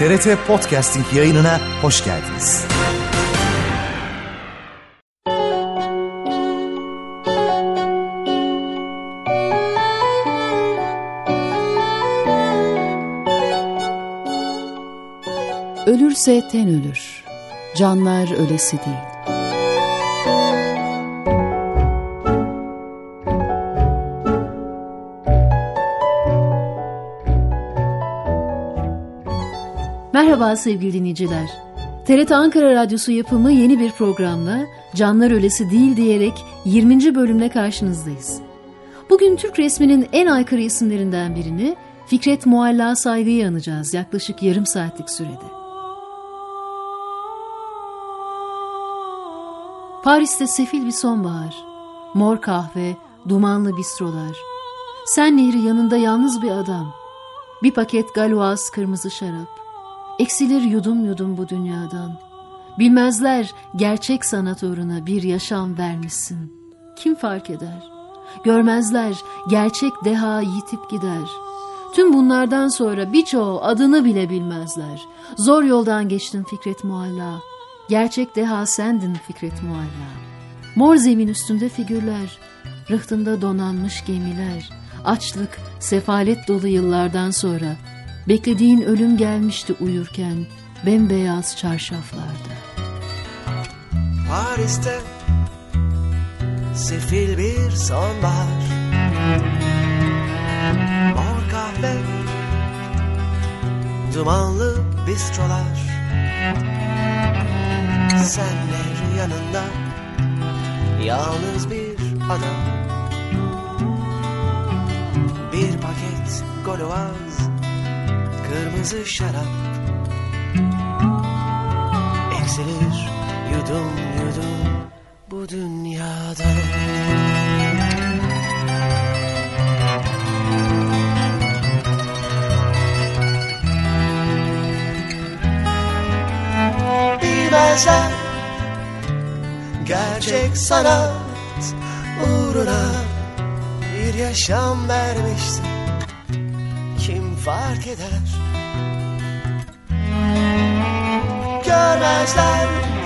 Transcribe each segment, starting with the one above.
TRT Podcasting yayınına hoş geldiniz. Ölürse ten ölür, canlar ölesi değil. Merhaba sevgili dinleyiciler. TRT Ankara Radyosu yapımı yeni bir programla Canlar Ölesi Değil diyerek 20. bölümle karşınızdayız. Bugün Türk resminin en aykırı isimlerinden birini, Fikret Mualla Saygı'yı anacağız yaklaşık yarım saatlik sürede. Paris'te sefil bir sonbahar, mor kahve, dumanlı bistrolar, Sen Nehri yanında yalnız bir adam, bir paket Galois kırmızı şarap. Eksilir yudum yudum bu dünyadan. Bilmezler gerçek sanat uğruna bir yaşam vermişsin. Kim fark eder? Görmezler gerçek deha yitip gider. Tüm bunlardan sonra birçoğu adını bile bilmezler. Zor yoldan geçtin Fikret Mualla. Gerçek deha sendin Fikret Mualla. Mor zemin üstünde figürler, rıhtında donanmış gemiler. Açlık, sefalet dolu yıllardan sonra beklediğin ölüm gelmişti uyurken bembeyaz çarşaflarda. Paris'te sefil bir sonbahar, mor kahve, dumanlı bistrolar, Sen Nehri yanında yalnız bir adam, bir paket Galois kırmızı şarap. Eksilir yudum yudum bu dünyada. Bilmezler gerçek sanat uğruna bir yaşam vermişsin. Kim fark eder? Görmezler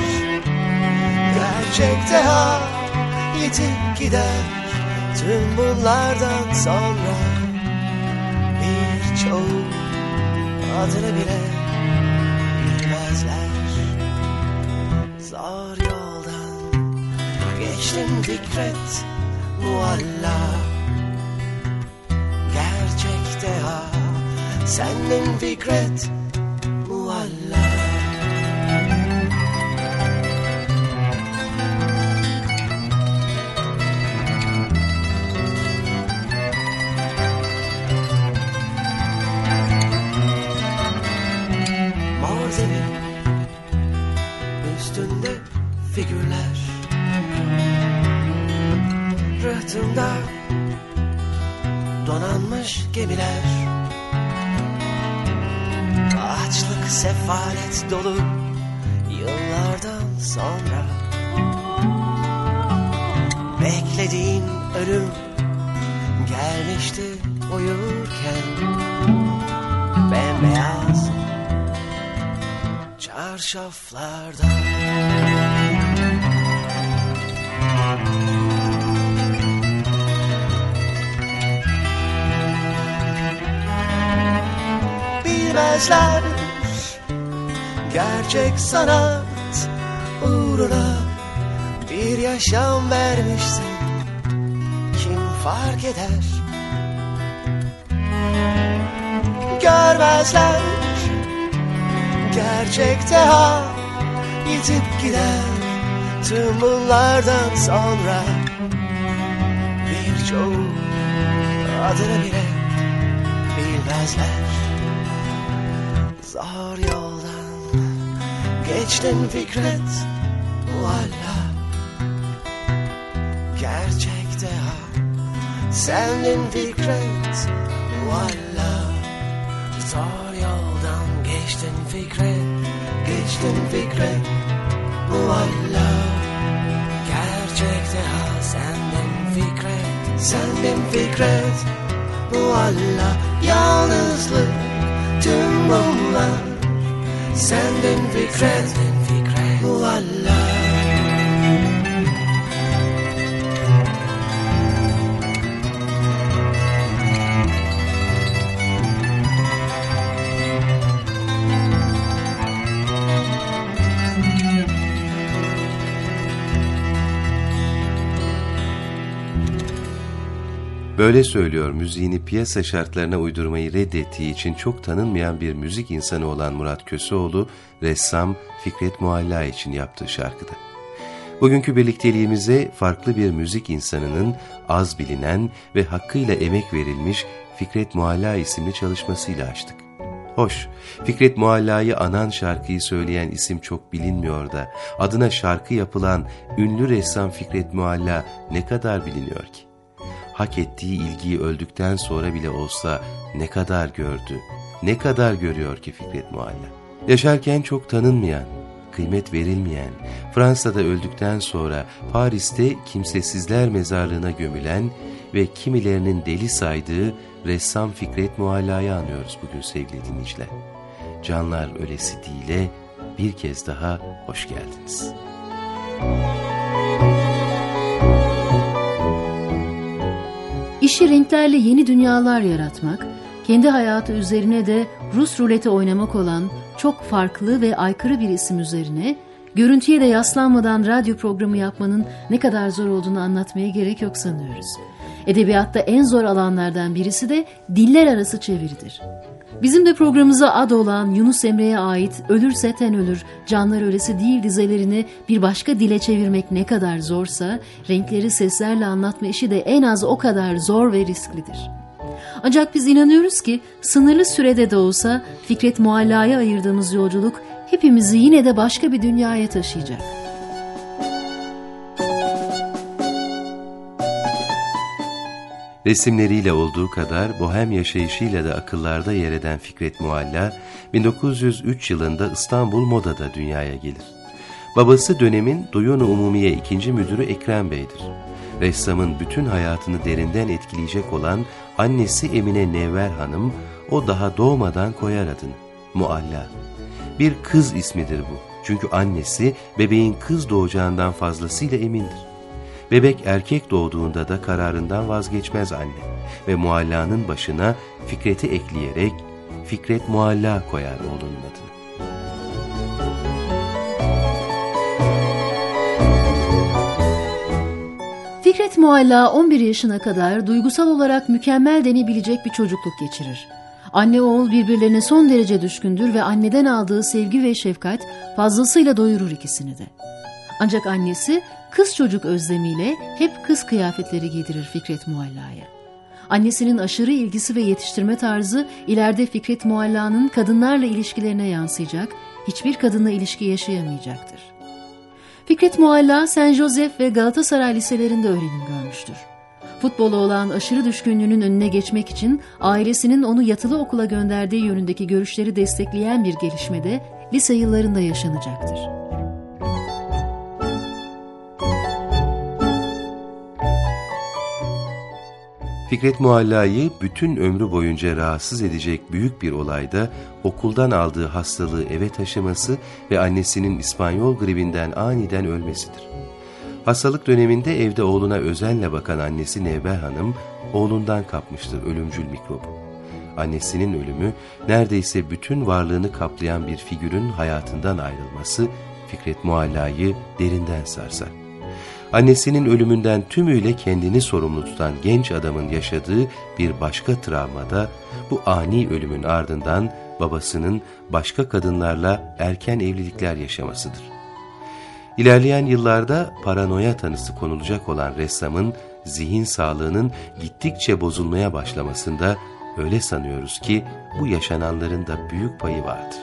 gerçek deha yitip gider. Tüm bunlardan sonra birçoğu adını bile bilmezler. Zor yoldan geçtim Fikret Mualla. Gerçek deha sendin Fikret Mualla. Mor zemin üstünde figürler, rıhtımda donanmış gemiler. Açlık, sefalet dolu yıllardan sonra beklediğin ölüm gelmişti uyurken bembeyaz çarşaflarda. Bilmezler gerçek sanat uğruna bir yaşam vermişsin. Kim fark eder? Görmezler gerçek deha yitip gider. Tüm bunlardan sonra birçoğu adını bile bilmezler. Zor yoldan geçtin Fikret Mualla. Gerçek deha sendin Fikret Mualla. Zor yoldan geçtin Fikret Mualla. Gerçek deha sendin Fikret Mualla. Yalnızlık tüm bunlar Fikret, mualla. Böyle söylüyor müziğini piyasa şartlarına uydurmayı reddettiği için çok tanınmayan bir müzik insanı olan Murat Köseoğlu, ressam Fikret Mualla için yaptığı şarkıda. Bugünkü birlikteliğimize farklı bir müzik insanının az bilinen ve hakkıyla emek verilmiş Fikret Mualla isimli çalışmasıyla açtık. Hoş, Fikret Mualla'yı anan şarkıyı söyleyen isim çok bilinmiyor da adına şarkı yapılan ünlü ressam Fikret Mualla ne kadar biliniyor ki? Hak ettiği ilgiyi öldükten sonra bile olsa ne kadar gördü, ne kadar görüyor ki Fikret Mualla. Yaşarken çok tanınmayan, kıymet verilmeyen, Fransa'da öldükten sonra Paris'te kimsesizler mezarlığına gömülen ve kimilerinin deli saydığı ressam Fikret Mualla'yı anıyoruz bugün sevgili dinleyiciler. Canlar ölesi değil'e bir kez daha hoş geldiniz. İşi renklerle yeni dünyalar yaratmak, kendi hayatı üzerine de Rus ruleti oynamak olan çok farklı ve aykırı bir isim üzerine, görüntüye de yaslanmadan radyo programı yapmanın ne kadar zor olduğunu anlatmaya gerek yok sanıyoruz. Edebiyatta en zor alanlardan birisi de diller arası çeviridir. Bizim de programımıza ad olan Yunus Emre'ye ait Ölürse Ten Ölür, Canlar Ölesi Değil dizelerini bir başka dile çevirmek ne kadar zorsa, renkleri seslerle anlatma işi de en az o kadar zor ve risklidir. Ancak biz inanıyoruz ki sınırlı sürede de olsa Fikret Mualla'ya ayırdığımız yolculuk hepimizi yine de başka bir dünyaya taşıyacak. Resimleriyle olduğu kadar bohem yaşayışıyla da akıllarda yer eden Fikret Mualla, 1903 yılında İstanbul Moda'da dünyaya gelir. Babası dönemin Duyun-u Umumiye 2. Müdürü Ekrem Bey'dir. Ressamın bütün hayatını derinden etkileyecek olan annesi Emine Nevver Hanım, o daha doğmadan koyar adını, Mualla. Bir kız ismidir bu, çünkü annesi bebeğin kız doğacağından fazlasıyla emindir. Bebek erkek doğduğunda da kararından vazgeçmez anne ve Mualla'nın başına Fikret'i ekleyerek Fikret Mualla koyar oğlunun adını. Fikret Mualla 11 yaşına kadar duygusal olarak mükemmel denebilecek bir çocukluk geçirir. Anne oğul birbirlerine son derece düşkündür ve anneden aldığı sevgi ve şefkat fazlasıyla doyurur ikisini de. Ancak annesi kız çocuk özlemiyle hep kız kıyafetleri giydirir Fikret Mualla'ya. Annesinin aşırı ilgisi ve yetiştirme tarzı ileride Fikret Mualla'nın kadınlarla ilişkilerine yansıyacak, hiçbir kadınla ilişki yaşayamayacaktır. Fikret Mualla, Saint Joseph ve Galatasaray liselerinde öğrenim görmüştür. Futbola olan aşırı düşkünlüğünün önüne geçmek için ailesinin onu yatılı okula gönderdiği yönündeki görüşleri destekleyen bir gelişme de lise yıllarında yaşanacaktır. Fikret Mualla'yı bütün ömrü boyunca rahatsız edecek büyük bir olayda okuldan aldığı hastalığı eve taşıması ve annesinin İspanyol gribinden aniden ölmesidir. Hastalık döneminde evde oğluna özenle bakan annesi Nevber Hanım oğlundan kapmıştır ölümcül mikrobu. Annesinin ölümü neredeyse bütün varlığını kaplayan bir figürün hayatından ayrılması Fikret Mualla'yı derinden sarsar. Annesinin ölümünden tümüyle kendini sorumlu tutan genç adamın yaşadığı bir başka travmada bu ani ölümün ardından babasının başka kadınlarla erken evlilikler yaşamasıdır. İlerleyen yıllarda paranoya tanısı konulacak olan ressamın zihin sağlığının gittikçe bozulmaya başlamasında öyle sanıyoruz ki bu yaşananların da büyük payı vardır.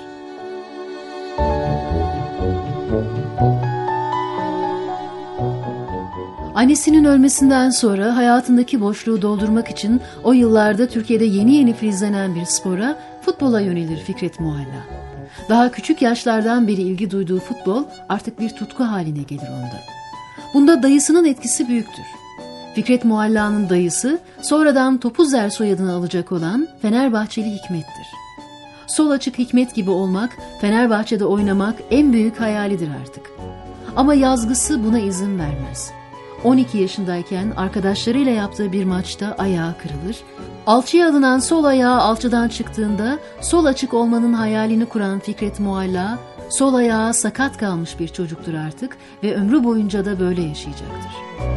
Annesinin ölmesinden sonra hayatındaki boşluğu doldurmak için o yıllarda Türkiye'de yeni filizlenen bir spora, futbola yönelir Fikret Mualla. Daha küçük yaşlardan beri ilgi duyduğu futbol artık bir tutku haline gelir onda. Bunda dayısının etkisi büyüktür. Fikret Mualla'nın dayısı sonradan Topuzzer soyadını alacak olan Fenerbahçeli Hikmet'tir. Sol açık Hikmet gibi olmak, Fenerbahçe'de oynamak en büyük hayalidir artık. Ama yazgısı buna izin vermez. 12 yaşındayken arkadaşlarıyla yaptığı bir maçta ayağı kırılır. Alçıya alınan sol ayağı alçıdan çıktığında sol açık olmanın hayalini kuran Fikret Mualla, sol ayağı sakat kalmış bir çocuktur artık ve ömrü boyunca da böyle yaşayacaktır.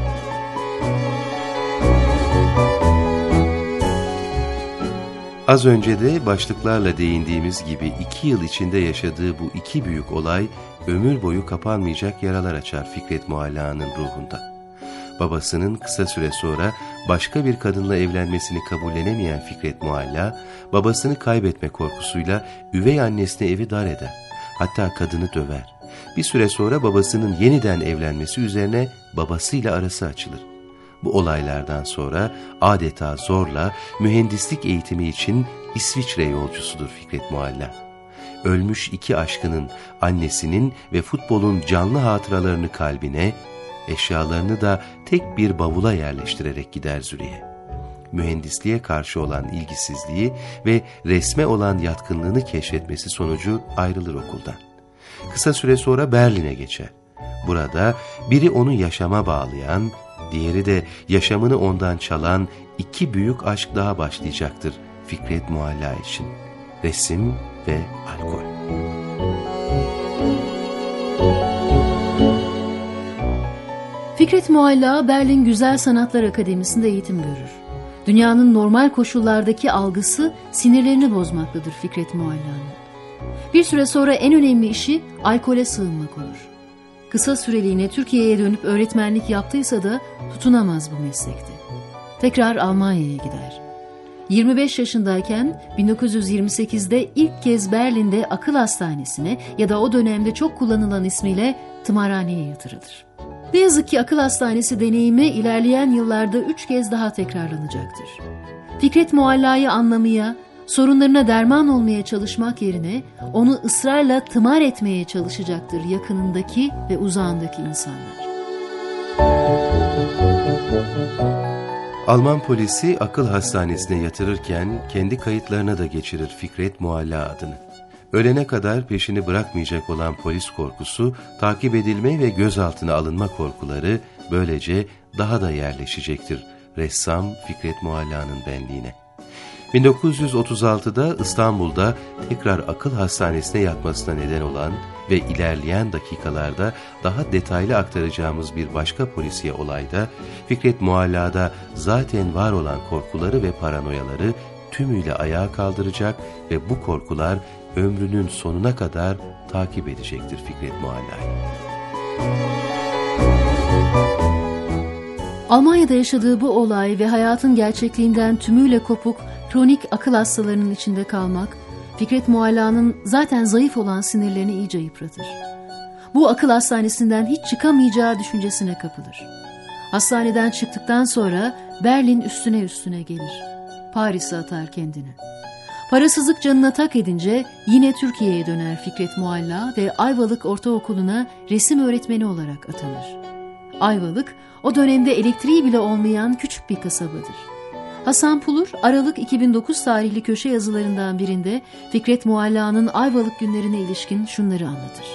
Az önce de başlıklarla değindiğimiz gibi 2 yıl içinde yaşadığı bu iki büyük olay ömür boyu kapanmayacak yaralar açar Fikret Mualla'nın ruhunda. Babasının kısa süre sonra başka bir kadınla evlenmesini kabullenemeyen Fikret Mualla, babasını kaybetme korkusuyla üvey annesine evi dar eder. Hatta kadını döver. Bir süre sonra babasının yeniden evlenmesi üzerine babasıyla arası açılır. Bu olaylardan sonra adeta zorla mühendislik eğitimi için İsviçre yolcusudur Fikret Mualla. Ölmüş iki aşkının, annesinin ve futbolun canlı hatıralarını kalbine, eşyalarını da tek bir bavula yerleştirerek gider Zürih'e. Mühendisliğe karşı olan ilgisizliği ve resme olan yatkınlığını keşfetmesi sonucu ayrılır okuldan. Kısa süre sonra Berlin'e geçer. Burada biri onu yaşama bağlayan, diğeri de yaşamını ondan çalan iki büyük aşk daha başlayacaktır Fikret Mualla için. Resim ve alkol. Fikret Mualla Berlin Güzel Sanatlar Akademisi'nde eğitim görür. Dünyanın normal koşullardaki algısı sinirlerini bozmaktadır Fikret Mualla'nın. Bir süre sonra en önemli işi alkole sığınmak olur. Kısa süreliğine Türkiye'ye dönüp öğretmenlik yaptıysa da tutunamaz bu meslekte. Tekrar Almanya'ya gider. 25 yaşındayken 1928'de ilk kez Berlin'de akıl hastanesine ya da o dönemde çok kullanılan ismiyle tımarhaneye yatırılır. Ne yazık ki akıl hastanesi deneyimi ilerleyen yıllarda 3 kez daha tekrarlanacaktır. Fikret Mualla'yı anlamaya, sorunlarına derman olmaya çalışmak yerine onu ısrarla tımar etmeye çalışacaktır yakınındaki ve uzağındaki insanlar. Alman polisi akıl hastanesine yatırırken kendi kayıtlarına da geçirir Fikret Mualla adını. Ölene kadar peşini bırakmayacak olan polis korkusu, takip edilme ve gözaltına alınma korkuları böylece daha da yerleşecektir ressam Fikret Mualla'nın benliğine. 1936'da İstanbul'da tekrar akıl hastanesine yatmasına neden olan ve ilerleyen dakikalarda daha detaylı aktaracağımız bir başka polisiye olayda Fikret Mualla'da zaten var olan korkuları ve paranoyaları tümüyle ayağa kaldıracak ve bu korkular ömrünün sonuna kadar takip edecektir Fikret Mualla'yı. Almanya'da yaşadığı bu olay ve hayatın gerçekliğinden tümüyle kopuk kronik akıl hastalarının içinde kalmak, Fikret Mualla'nın zaten zayıf olan sinirlerini iyice yıpratır. Bu akıl hastanesinden hiç çıkamayacağı düşüncesine kapılır. Hastaneden çıktıktan sonra Berlin üstüne gelir. Paris'e atar kendini. Parasızlık canına tak edince yine Türkiye'ye döner Fikret Mualla ve Ayvalık Ortaokulu'na resim öğretmeni olarak atanır. Ayvalık, o dönemde elektriği bile olmayan küçük bir kasabadır. Hasan Pulur, Aralık 2009 tarihli köşe yazılarından birinde Fikret Mualla'nın Ayvalık günlerine ilişkin şunları anlatır.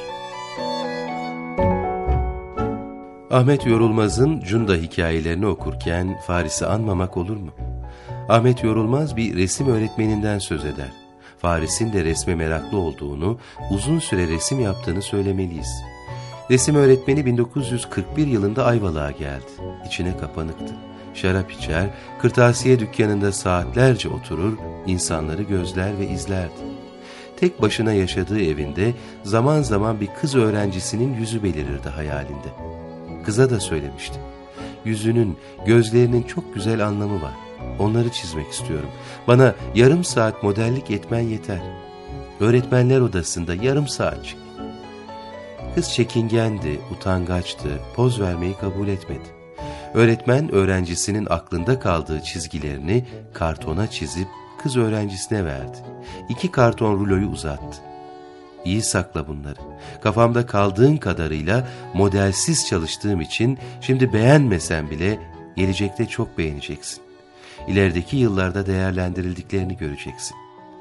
Ahmet Yorulmaz'ın Cunda hikayelerini okurken Faris'i anmamak olur mu? Ahmet Yorulmaz bir resim öğretmeninden söz eder. Faris'in de resme meraklı olduğunu, uzun süre resim yaptığını söylemeliyiz. Resim öğretmeni 1941 yılında Ayvalık'a geldi. İçine kapanıktı. Şarap içer, kırtasiye dükkanında saatlerce oturur, insanları gözler ve izlerdi. Tek başına yaşadığı evinde zaman zaman bir kız öğrencisinin yüzü belirirdi hayalinde. Kıza da söylemişti. Yüzünün, gözlerinin çok güzel anlamı var. Onları çizmek istiyorum. Bana yarım saat modellik etmen yeter. Öğretmenler odasında yarım saatçik. Kız çekingendi, utangaçtı, poz vermeyi kabul etmedi. Öğretmen öğrencisinin aklında kaldığı çizgilerini kartona çizip kız öğrencisine verdi. 2 karton ruloyu uzattı. İyi sakla bunları. Kafamda kaldığın kadarıyla modelsiz çalıştığım için şimdi beğenmesen bile gelecekte çok beğeneceksin. İlerideki yıllarda değerlendirildiklerini göreceksin.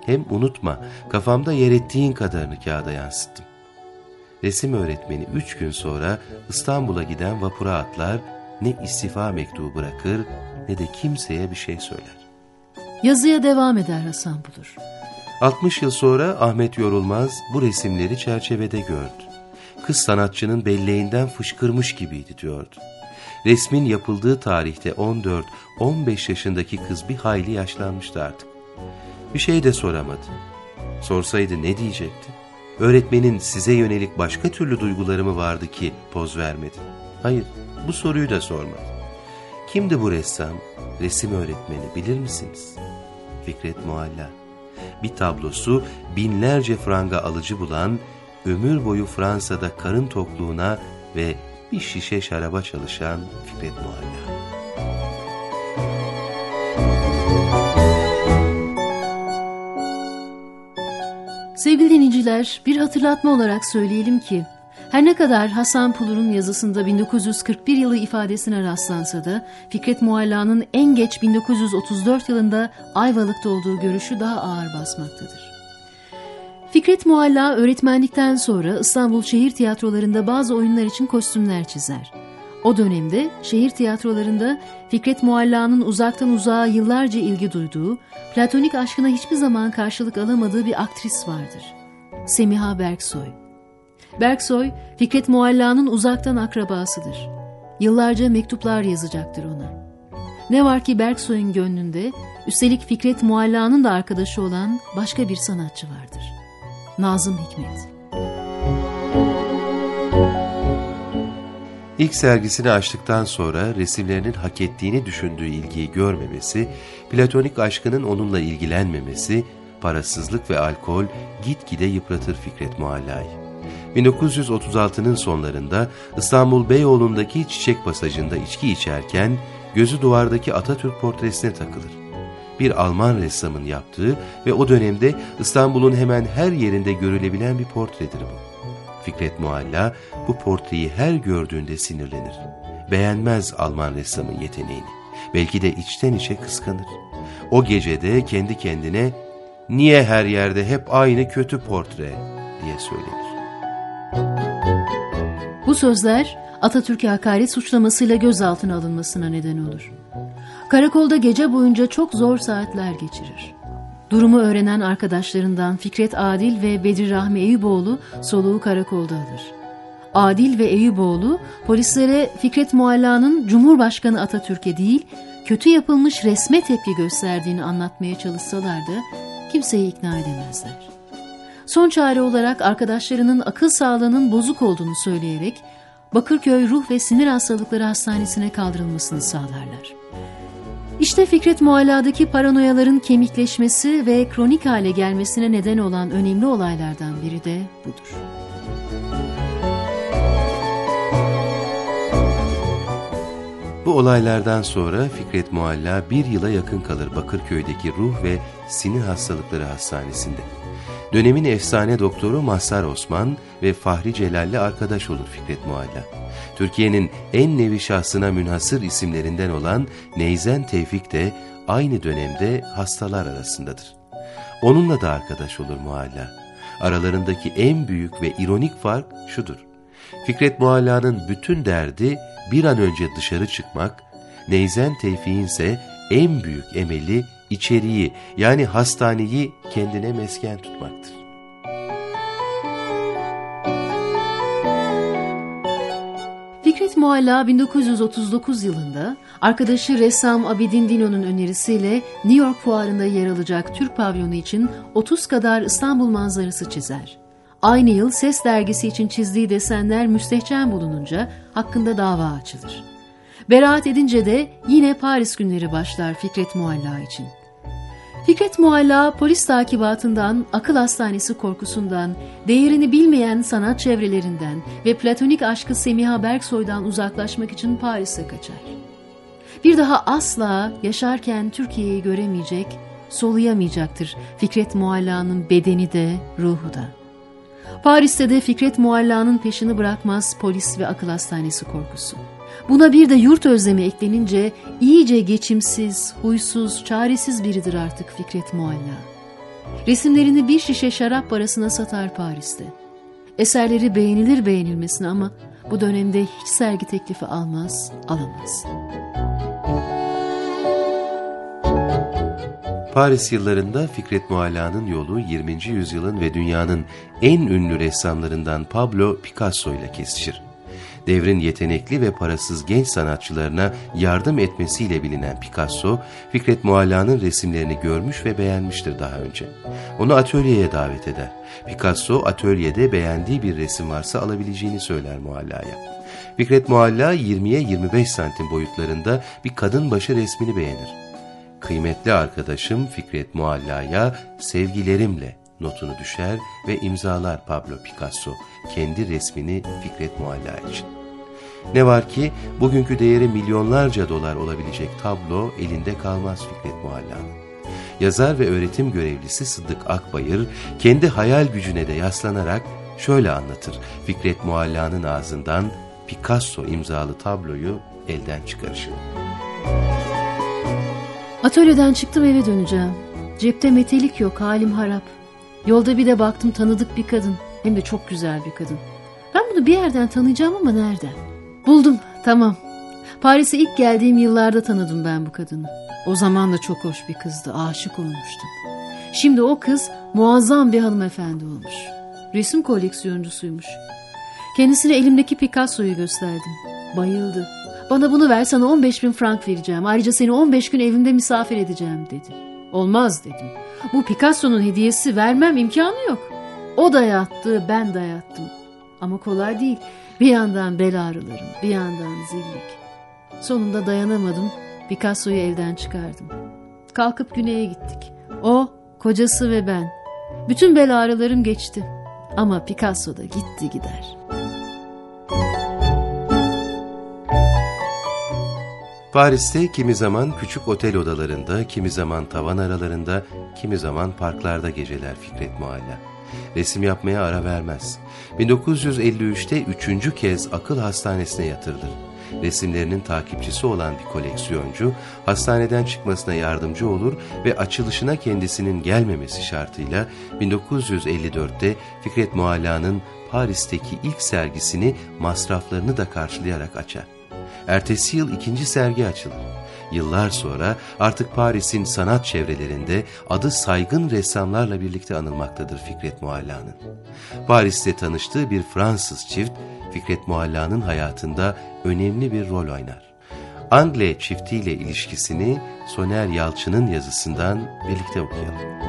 Hem unutma, kafamda yer ettiğin kadarını kağıda yansıttım. Resim öğretmeni 3 gün sonra İstanbul'a giden vapura atlar, ne istifa mektubu bırakır ne de kimseye bir şey söyler. Yazıya devam eder Hasan Bulur. 60 yıl sonra Ahmet Yorulmaz bu resimleri çerçevede gördü. Kız sanatçının belleğinden fışkırmış gibiydi diyordu. Resmin yapıldığı tarihte 14-15 yaşındaki kız bir hayli yaşlanmıştı artık. Bir şey de soramadı. Sorsaydı ne diyecekti? Öğretmenin size yönelik başka türlü duyguları mı vardı ki poz vermedi? Hayır, bu soruyu da sormadı. Kimdi bu ressam, resim öğretmeni bilir misiniz? Fikret Mualla. Bir tablosu binlerce franga alıcı bulan, ömür boyu Fransa'da karın tokluğuna ve bir şişe şaraba çalışan Fikret Mualla. Sevgili dinleyiciler, bir hatırlatma olarak söyleyelim ki, her ne kadar Hasan Bulur'un yazısında 1941 yılı ifadesine rastlansa da Fikret Mualla'nın en geç 1934 yılında Ayvalık'ta olduğu görüşü daha ağır basmaktadır. Fikret Mualla öğretmenlikten sonra İstanbul şehir tiyatrolarında bazı oyunlar için kostümler çizer. O dönemde şehir tiyatrolarında Fikret Mualla'nın uzaktan uzağa yıllarca ilgi duyduğu, platonik aşkına hiçbir zaman karşılık alamadığı bir aktris vardır. Semiha Berksoy. Berksoy, Fikret Mualla'nın uzaktan akrabasıdır. Yıllarca mektuplar yazacaktır ona. Ne var ki Berksoy'un gönlünde, üstelik Fikret Mualla'nın da arkadaşı olan başka bir sanatçı vardır. Nazım Hikmet. İlk sergisini açtıktan sonra resimlerinin hak ettiğini düşündüğü ilgiyi görmemesi, platonik aşkının onunla ilgilenmemesi, parasızlık ve alkol gitgide yıpratır Fikret Mualla'yı. 1936'nın sonlarında İstanbul Beyoğlu'ndaki Çiçek Pasajı'nda içki içerken gözü duvardaki Atatürk portresine takılır. Bir Alman ressamın yaptığı ve o dönemde İstanbul'un hemen her yerinde görülebilen bir portredir bu. Fikret Mualla bu portreyi her gördüğünde sinirlenir. Beğenmez Alman ressamın yeteneğini. Belki de içten içe kıskanır. O gecede kendi kendine "Niye her yerde hep aynı kötü portre?" diye söylenir. Bu sözler Atatürk'e hakaret suçlamasıyla gözaltına alınmasına neden olur. Karakolda gece boyunca çok zor saatler geçirir. Durumu öğrenen arkadaşlarından Fikret Adil ve Bedri Rahmi Eyüboğlu soluğu karakolda alır. Adil ve Eyüboğlu polislere Fikret Mualla'nın Cumhurbaşkanı Atatürk'e değil, kötü yapılmış resme tepki gösterdiğini anlatmaya çalışsalar da kimseyi ikna edemezler. Son çare olarak arkadaşlarının akıl sağlığının bozuk olduğunu söyleyerek Bakırköy Ruh ve Sinir Hastalıkları Hastanesi'ne kaldırılmasını sağlarlar. İşte Fikret Mualla'daki paranoyaların kemikleşmesi ve kronik hale gelmesine neden olan önemli olaylardan biri de budur. Bu olaylardan sonra Fikret Mualla bir yıla yakın kalır Bakırköy'deki Ruh ve Sinir Hastalıkları Hastanesi'nde. Dönemin efsane doktoru Mazhar Osman ve Fahri Celal'le arkadaş olur Fikret Mualla. Türkiye'nin en nevi şahsına münhasır isimlerinden olan Neyzen Tevfik de aynı dönemde hastalar arasındadır. Onunla da arkadaş olur Mualla. Aralarındaki en büyük ve ironik fark şudur. Fikret Mualla'nın bütün derdi bir an önce dışarı çıkmak, Neyzen Tevfik'in ise en büyük emeli içeriği yani hastaneyi kendine mesken tutmaktır. Fikret Mualla 1939 yılında arkadaşı ressam Abidin Dino'nun önerisiyle New York fuarında yer alacak Türk pavyonu için 30 kadar İstanbul manzarası çizer. Aynı yıl Ses dergisi için çizdiği desenler müstehcen bulununca hakkında dava açılır. Beraat edince de yine Paris günleri başlar Fikret Mualla için. Fikret Mualla polis takibatından, akıl hastanesi korkusundan, değerini bilmeyen sanat çevrelerinden ve platonik aşkı Semiha Berksoy'dan uzaklaşmak için Paris'e kaçar. Bir daha asla yaşarken Türkiye'yi göremeyecek, soluyamayacaktır Fikret Mualla'nın bedeni de, ruhu da. Paris'te de Fikret Mualla'nın peşini bırakmaz polis ve akıl hastanesi korkusu. Buna bir de yurt özlemi eklenince iyice geçimsiz, huysuz, çaresiz biridir artık Fikret Mualla. Resimlerini bir şişe şarap parasına satar Paris'te. Eserleri beğenilir beğenilmesine ama bu dönemde hiç sergi teklifi alamaz. Paris yıllarında Fikret Mualla'nın yolu 20. yüzyılın ve dünyanın en ünlü ressamlarından Pablo Picasso ile kesişir. Devrin yetenekli ve parasız genç sanatçılarına yardım etmesiyle bilinen Picasso, Fikret Mualla'nın resimlerini görmüş ve beğenmiştir daha önce. Onu atölyeye davet eder. Picasso atölyede beğendiği bir resim varsa alabileceğini söyler Mualla'ya. Fikret Mualla 20'ye 25 santim boyutlarında bir kadın başı resmini beğenir. Kıymetli arkadaşım Fikret Mualla'ya sevgilerimle notunu düşer ve imzalar Pablo Picasso kendi resmini Fikret Mualla için. Ne var ki bugünkü değeri milyonlarca dolar olabilecek tablo elinde kalmaz Fikret Mualla'nın. Yazar ve öğretim görevlisi Sıddık Akbayır kendi hayal gücüne de yaslanarak şöyle anlatır Fikret Mualla'nın ağzından Picasso imzalı tabloyu elden çıkarışı. Atölyeden çıktım, eve döneceğim. Cepte metelik yok, halim harap. Yolda bir de baktım, tanıdık bir kadın. Hem de çok güzel bir kadın. Ben bunu bir yerden tanıyacağım ama nereden? Buldum, tamam. Paris'e ilk geldiğim yıllarda tanıdım ben bu kadını. O zaman da çok hoş bir kızdı, aşık olmuştum. Şimdi o kız muazzam bir hanımefendi olmuş. Resim koleksiyoncusuymuş. Kendisine elimdeki Picasso'yu gösterdim. Bayıldı. Bana bunu ver, sana 15.000 frank vereceğim. Ayrıca seni 15 gün evimde misafir edeceğim dedi. Olmaz dedim. Bu Picasso'nun hediyesi, vermem, imkanı yok. O da yattı, ben de yattım. Ama kolay değil. Bir yandan bel ağrılarım, bir yandan zillik. Sonunda dayanamadım. Picasso'yu evden çıkardım. Kalkıp güneye gittik. O, kocası ve ben. Bütün bel ağrılarım geçti. Ama Picasso da gitti gider. Paris'te kimi zaman küçük otel odalarında, kimi zaman tavan aralarında, kimi zaman parklarda geceler Fikret Mualla. Resim yapmaya ara vermez. 1953'te 3. kez akıl hastanesine yatırılır. Resimlerinin takipçisi olan bir koleksiyoncu, hastaneden çıkmasına yardımcı olur ve açılışına kendisinin gelmemesi şartıyla 1954'te Fikret Mualla'nın Paris'teki ilk sergisini masraflarını da karşılayarak açar. Ertesi yıl ikinci sergi açılır. Yıllar sonra artık Paris'in sanat çevrelerinde adı saygın ressamlarla birlikte anılmaktadır Fikret Mualla'nın. Paris'te tanıştığı bir Fransız çift, Fikret Mualla'nın hayatında önemli bir rol oynar. Angle çiftiyle ilişkisini Soner Yalçın'ın yazısından birlikte okuyalım.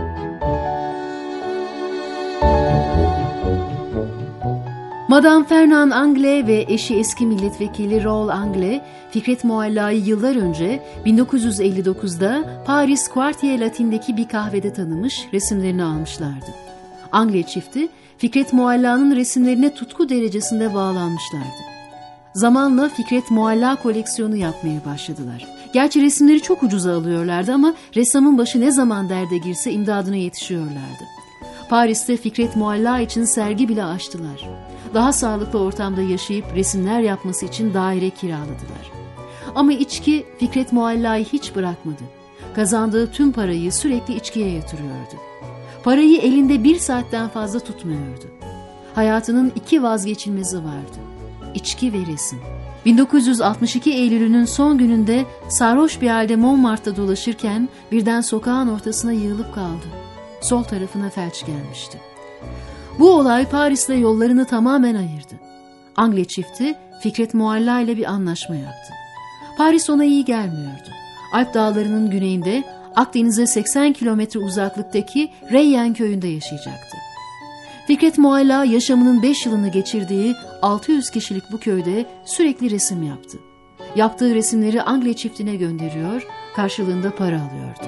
Madame Fernand Angle ve eşi eski milletvekili Raoul Angle, Fikret Mualla'yı yıllar önce 1959'da Paris Quartier Latin'deki bir kahvede tanımış, resimlerini almışlardı. Angle çifti, Fikret Mualla'nın resimlerine tutku derecesinde bağlanmışlardı. Zamanla Fikret Mualla koleksiyonu yapmaya başladılar. Gerçi resimleri çok ucuza alıyorlardı ama ressamın başı ne zaman derde girse imdadına yetişiyorlardı. Paris'te Fikret Mualla için sergi bile açtılar. Daha sağlıklı ortamda yaşayıp resimler yapması için daire kiraladılar. Ama içki Fikret Mualla'yı hiç bırakmadı. Kazandığı tüm parayı sürekli içkiye yatırıyordu. Parayı elinde 1 saatten fazla tutmuyordu. Hayatının 2 vazgeçilmezi vardı: İçki ve resim. 1962 Eylül'ünün son gününde sarhoş bir halde Montmartre'da dolaşırken birden sokağın ortasına yığılıp kaldı. Sol tarafına felç gelmişti. Bu olay Paris'le yollarını tamamen ayırdı. Angle çifti Fikret Mualla ile bir anlaşma yaptı. Paris ona iyi gelmiyordu. Alp dağlarının güneyinde Akdeniz'e 80 kilometre uzaklıktaki Reyyen köyünde yaşayacaktı. Fikret Mualla yaşamının 5 yılını geçirdiği 600 kişilik bu köyde sürekli resim yaptı. Yaptığı resimleri Angle çiftine gönderiyor, karşılığında para alıyordu.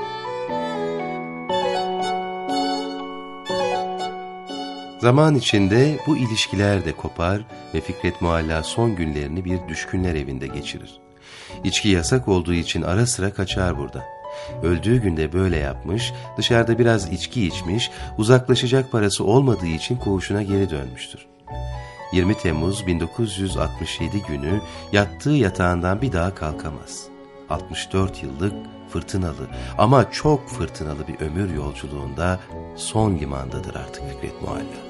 Zaman içinde bu ilişkiler de kopar ve Fikret Mualla son günlerini bir düşkünler evinde geçirir. İçki yasak olduğu için ara sıra kaçar burada. Öldüğü günde böyle yapmış, dışarıda biraz içki içmiş, uzaklaşacak parası olmadığı için koğuşuna geri dönmüştür. 20 Temmuz 1967 günü yattığı yatağından bir daha kalkamaz. 64 yıllık fırtınalı ama çok fırtınalı bir ömür yolculuğunda son limandadır artık Fikret Mualla.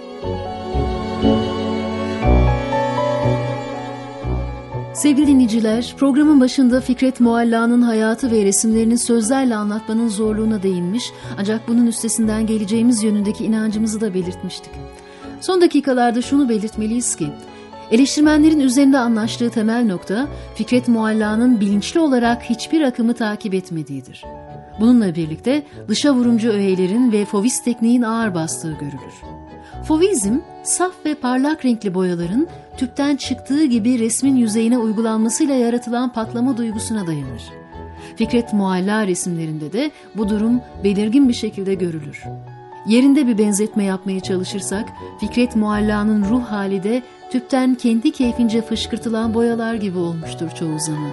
Sevgili dinleyiciler, programın başında Fikret Mualla'nın hayatı ve resimlerini sözlerle anlatmanın zorluğuna değinmiş, ancak bunun üstesinden geleceğimiz yönündeki inancımızı da belirtmiştik. Son dakikalarda şunu belirtmeliyiz ki, eleştirmenlerin üzerinde anlaştığı temel nokta, Fikret Mualla'nın bilinçli olarak hiçbir akımı takip etmediğidir. Bununla birlikte dışa vurumcu öğelerin ve Fauvism tekniğin ağır bastığı görülür. Fauvism, saf ve parlak renkli boyaların tüpten çıktığı gibi resmin yüzeyine uygulanmasıyla yaratılan patlama duygusuna dayanır. Fikret Mualla resimlerinde de bu durum belirgin bir şekilde görülür. Yerinde bir benzetme yapmaya çalışırsak, Fikret Mualla'nın ruh hali de tüpten kendi keyfince fışkırtılan boyalar gibi olmuştur çoğu zaman.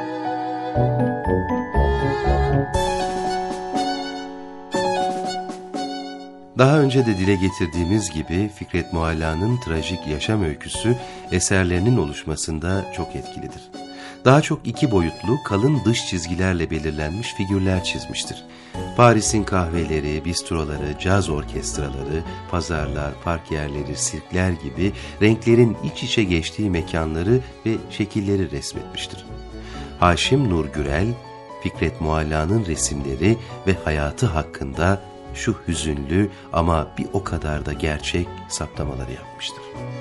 Daha önce de dile getirdiğimiz gibi Fikret Mualla'nın trajik yaşam öyküsü eserlerinin oluşmasında çok etkilidir. Daha çok iki boyutlu, kalın dış çizgilerle belirlenmiş figürler çizmiştir. Paris'in kahveleri, bistroları, caz orkestraları, pazarlar, park yerleri, sirkler gibi renklerin iç içe geçtiği mekanları ve şekilleri resmetmiştir. Haşim Nur Gürel, Fikret Mualla'nın resimleri ve hayatı hakkında şu hüzünlü ama bir o kadar da gerçek saptamaları yapmıştır.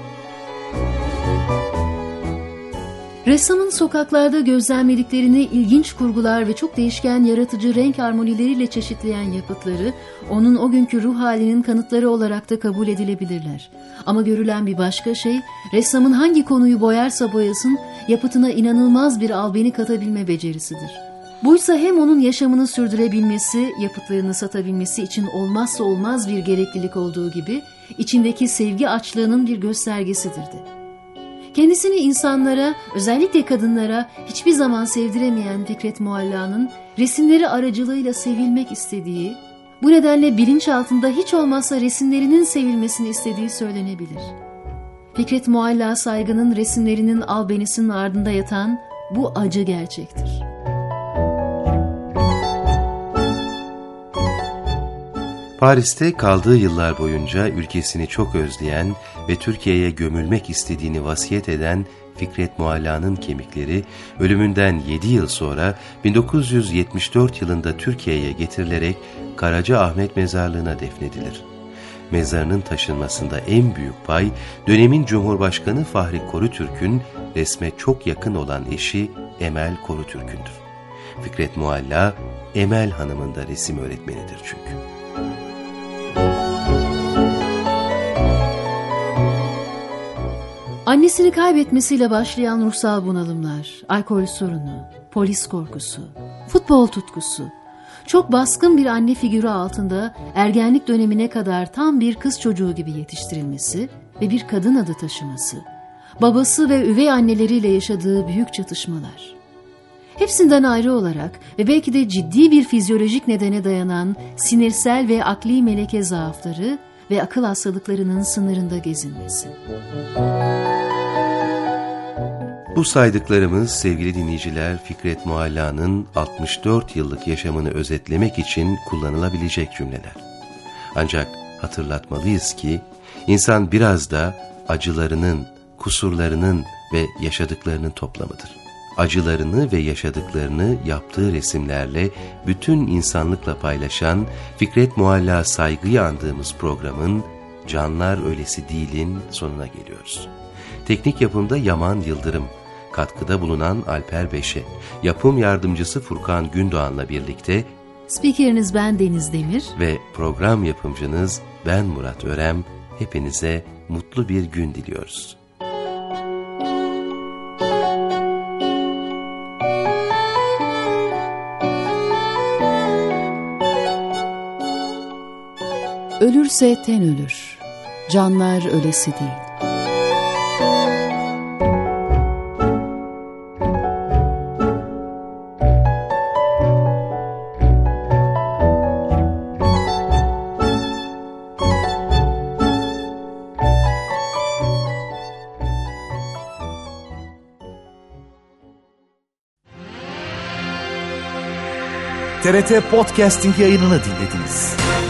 Ressamın sokaklarda gözlemlediklerini ilginç kurgular ve çok değişken yaratıcı renk harmonileriyle çeşitleyen yapıtları, onun o günkü ruh halinin kanıtları olarak da kabul edilebilirler. Ama görülen bir başka şey, ressamın hangi konuyu boyarsa boyasın, yapıtına inanılmaz bir albeni katabilme becerisidir. Buysa hem onun yaşamını sürdürebilmesi, yapıtlarını satabilmesi için olmazsa olmaz bir gereklilik olduğu gibi, içindeki sevgi açlığının bir göstergesidir de. Kendisini insanlara, özellikle kadınlara hiçbir zaman sevdiremeyen Fikret Mualla'nın resimleri aracılığıyla sevilmek istediği, bu nedenle bilinçaltında hiç olmazsa resimlerinin sevilmesini istediği söylenebilir. Fikret Mualla saygının resimlerinin albenisinin ardında yatan bu acı gerçektir. Paris'te kaldığı yıllar boyunca ülkesini çok özleyen ve Türkiye'ye gömülmek istediğini vasiyet eden Fikret Mualla'nın kemikleri ölümünden 7 yıl sonra 1974 yılında Türkiye'ye getirilerek Karacaahmet Mezarlığı'na defnedilir. Mezarının taşınmasında en büyük pay dönemin Cumhurbaşkanı Fahri Korutürk'ün resme çok yakın olan eşi Emel Korutürk'ündür. Fikret Mualla, Emel Hanım'ın da resim öğretmenidir çünkü. Annesini kaybetmesiyle başlayan ruhsal bunalımlar, alkol sorunu, polis korkusu, futbol tutkusu, çok baskın bir anne figürü altında ergenlik dönemine kadar tam bir kız çocuğu gibi yetiştirilmesi ve bir kadın adı taşıması, babası ve üvey anneleriyle yaşadığı büyük çatışmalar. Hepsinden ayrı olarak ve belki de ciddi bir fizyolojik nedene dayanan sinirsel ve akli meleke zaafları ve akıl hastalıklarının sınırında gezinmesi. Bu saydıklarımız sevgili dinleyiciler Fikret Mualla'nın 64 yıllık yaşamını özetlemek için kullanılabilecek cümleler. Ancak hatırlatmalıyız ki insan biraz da acılarının, kusurlarının ve yaşadıklarının toplamıdır. Acılarını ve yaşadıklarını yaptığı resimlerle bütün insanlıkla paylaşan Fikret Mualla saygıyı andığımız programın Canlar Ölesi Değil'in sonuna geliyoruz. Teknik yapımda Yaman Yıldırım, katkıda bulunan Alper Beşe, yapım yardımcısı Furkan Gündoğan'la birlikte spikeriniz ben Deniz Demir ve program yapımcınız ben Murat Örem, hepinize mutlu bir gün diliyoruz. Ölürse ten ölür, canlar ölesi değil. TRT Podcasting yayınını dinlediniz.